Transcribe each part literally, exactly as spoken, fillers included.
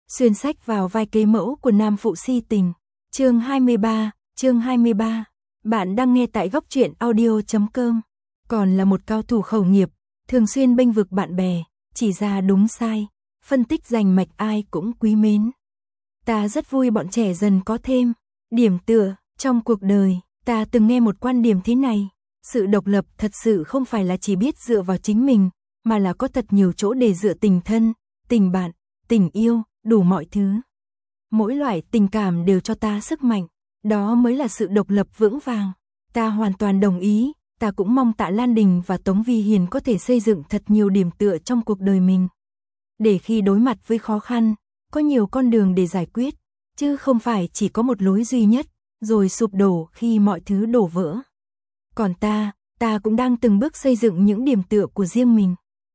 Xuyên sách vào vai kế mẫu của nam phụ si tình. Chương hai mươi ba, chương hai mươi ba. Bạn đang nghe tại góc truyện audio chấm com. Còn là một cao thủ khẩu nghiệp, thường xuyên bênh vực bạn bè, chỉ ra đúng sai, phân tích rành mạch ai cũng quý mến. Ta rất vui bọn trẻ dần có thêm điểm tựa trong cuộc đời. Ta từng nghe một quan điểm thế này, sự độc lập thật sự không phải là chỉ biết dựa vào chính mình, mà là có thật nhiều chỗ để dựa tình thân, tình bạn, tình yêu, đủ mọi thứ. Mỗi loại tình cảm đều cho ta sức mạnh, đó mới là sự độc lập vững vàng. Ta hoàn toàn đồng ý, ta cũng mong Tạ Lan Đình và Tống Vi Hiền có thể xây dựng thật nhiều điểm tựa trong cuộc đời mình. Để khi đối mặt với khó khăn, có nhiều con đường để giải quyết, chứ không phải chỉ có một lối duy nhất, rồi sụp đổ khi mọi thứ đổ vỡ. Còn ta, ta cũng đang từng bước xây dựng những điểm tựa của riêng mình.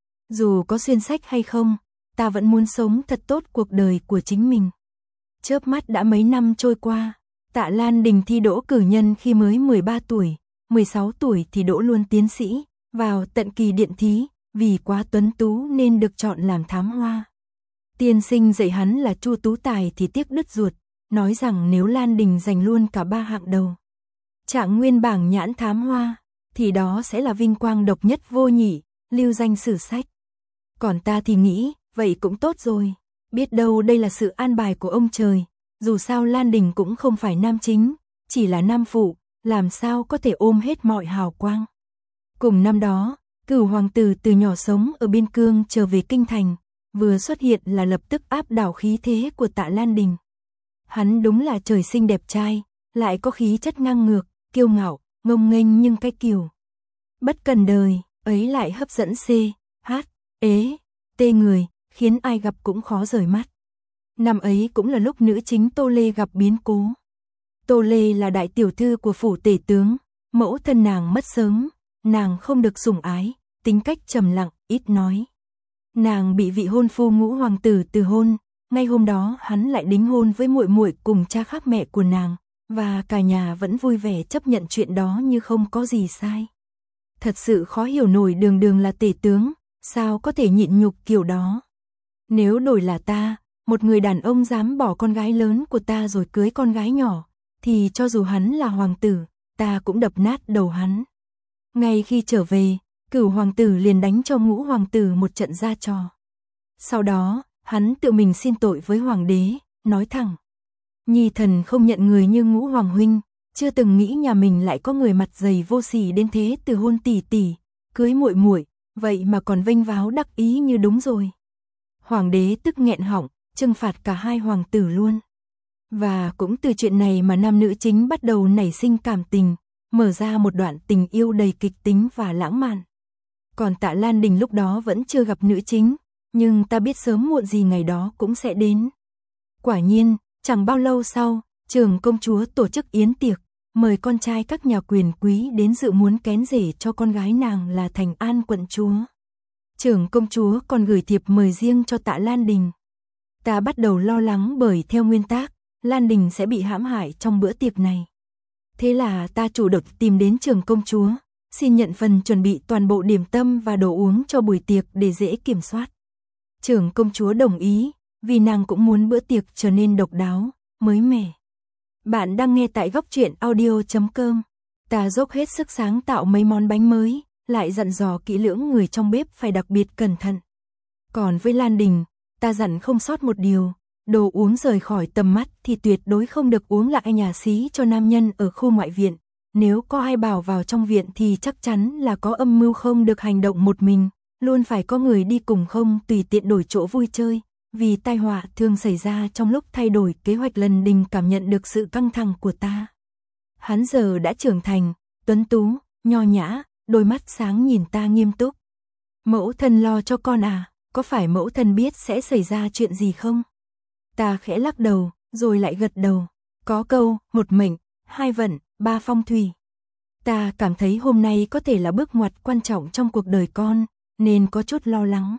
Dù có xuyên sách hay không, ta vẫn muốn sống thật tốt cuộc đời của chính mình. Chớp mắt đã mấy năm trôi qua, Tạ Lan Đình thi đỗ cử nhân khi mới mười ba tuổi, mười sáu tuổi thì đỗ luôn tiến sĩ, vào tận kỳ điện thí, vì quá tuấn tú nên được chọn làm thám hoa. Tiên sinh dạy hắn là Chu Tú Tài thì tiếc đứt ruột, nói rằng nếu Lan Đình giành luôn cả ba hạng đầu, trạng nguyên bảng nhãn thám hoa, thì đó sẽ là vinh quang độc nhất vô nhị, lưu danh sử sách. Còn ta thì nghĩ, vậy cũng tốt rồi, biết đâu đây là sự an bài của ông trời, dù sao Lan Đình cũng không phải nam chính, chỉ là nam phụ, làm sao có thể ôm hết mọi hào quang. Cùng năm đó, Cửu hoàng tử từ nhỏ sống ở biên cương trở về kinh thành, vừa xuất hiện là lập tức áp đảo khí thế của Tạ Lan Đình. Hắn đúng là trời sinh đẹp trai, lại có khí chất ngang ngược, kiêu ngạo, ngông nghênh nhưng cái kiểu bất cần đời, ấy lại hấp dẫn C, H, ế, tê người, khiến ai gặp cũng khó rời mắt. Năm ấy cũng là lúc nữ chính Tô Lê gặp biến cố. Tô Lê là đại tiểu thư của phủ tể tướng, mẫu thân nàng mất sớm, nàng không được sủng ái, tính cách trầm lặng, ít nói. Nàng bị vị hôn phu Ngũ hoàng tử từ hôn, ngay hôm đó hắn lại đính hôn với muội muội cùng cha khác mẹ của nàng, và cả nhà vẫn vui vẻ chấp nhận chuyện đó như không có gì sai. Thật sự khó hiểu nổi, đường đường là tể tướng, sao có thể nhịn nhục kiểu đó. Nếu đổi là ta, một người đàn ông dám bỏ con gái lớn của ta rồi cưới con gái nhỏ, thì cho dù hắn là hoàng tử, ta cũng đập nát đầu hắn. Ngay khi trở về, Cửu hoàng tử liền đánh cho Ngũ hoàng tử một trận ra trò. Sau đó, hắn tự mình xin tội với hoàng đế, nói thẳng: Nhi thần không nhận người như Ngũ hoàng huynh, chưa từng nghĩ nhà mình lại có người mặt dày vô sỉ đến thế, từ hôn tỷ tỷ, cưới muội muội, vậy mà còn vênh váo đắc ý như đúng rồi. Hoàng đế tức nghẹn họng, trừng phạt cả hai hoàng tử luôn. Và cũng từ chuyện này mà nam nữ chính bắt đầu nảy sinh cảm tình, mở ra một đoạn tình yêu đầy kịch tính và lãng mạn. Còn Tạ Lan Đình lúc đó vẫn chưa gặp nữ chính, nhưng ta biết sớm muộn gì ngày đó cũng sẽ đến. Quả nhiên, chẳng bao lâu sau, Trưởng công chúa tổ chức yến tiệc, mời con trai các nhà quyền quý đến dự muốn kén rể cho con gái nàng là Thành An quận chúa. Trưởng công chúa còn gửi thiệp mời riêng cho Tạ Lan Đình. Ta bắt đầu lo lắng bởi theo nguyên tắc, Lan Đình sẽ bị hãm hại trong bữa tiệc này. Thế là ta chủ động tìm đến Trưởng công chúa, xin nhận phần chuẩn bị toàn bộ điểm tâm và đồ uống cho buổi tiệc để dễ kiểm soát. Trưởng công chúa đồng ý, vì nàng cũng muốn bữa tiệc trở nên độc đáo, mới mẻ. Bạn đang nghe tại góc truyện audio chấm com. Ta dốc hết sức sáng tạo mấy món bánh mới, lại dặn dò kỹ lưỡng người trong bếp phải đặc biệt cẩn thận. Còn với Lan Đình, ta dặn không sót một điều, đồ uống rời khỏi tầm mắt thì tuyệt đối không được uống lại nhà xí cho nam nhân ở khu ngoại viện. Nếu có ai bảo vào trong viện thì chắc chắn là có âm mưu, không được hành động một mình, luôn phải có người đi cùng, không tùy tiện đổi chỗ vui chơi, vì tai họa thường xảy ra trong lúc thay đổi kế hoạch. Lan Đình cảm nhận được sự căng thẳng của ta. Hắn giờ đã trưởng thành, tuấn tú, nho nhã, đôi mắt sáng nhìn ta nghiêm túc. Mẫu thân lo cho con à, có phải mẫu thân biết sẽ xảy ra chuyện gì không? Ta khẽ lắc đầu, rồi lại gật đầu. Có câu, một mệnh, hai vận, ba phong thủy. Ta cảm thấy hôm nay có thể là bước ngoặt quan trọng trong cuộc đời con, nên có chút lo lắng.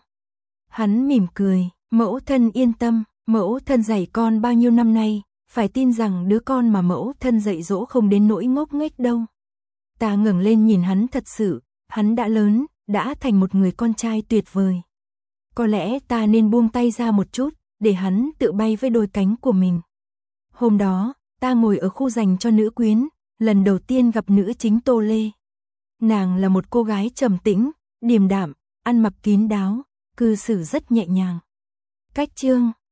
Hắn mỉm cười, mẫu thân yên tâm, mẫu thân dạy con bao nhiêu năm nay, phải tin rằng đứa con mà mẫu thân dạy dỗ không đến nỗi ngốc nghếch đâu. Ta ngẩng lên nhìn hắn, thật sự, hắn đã lớn, đã thành một người con trai tuyệt vời. Có lẽ ta nên buông tay ra một chút, để hắn tự bay với đôi cánh của mình. Hôm đó, ta ngồi ở khu dành cho nữ quyến, lần đầu tiên gặp nữ chính Tô Lê. Nàng là một cô gái trầm tĩnh, điềm đạm, ăn mặc kín đáo, cư xử rất nhẹ nhàng. Cách chương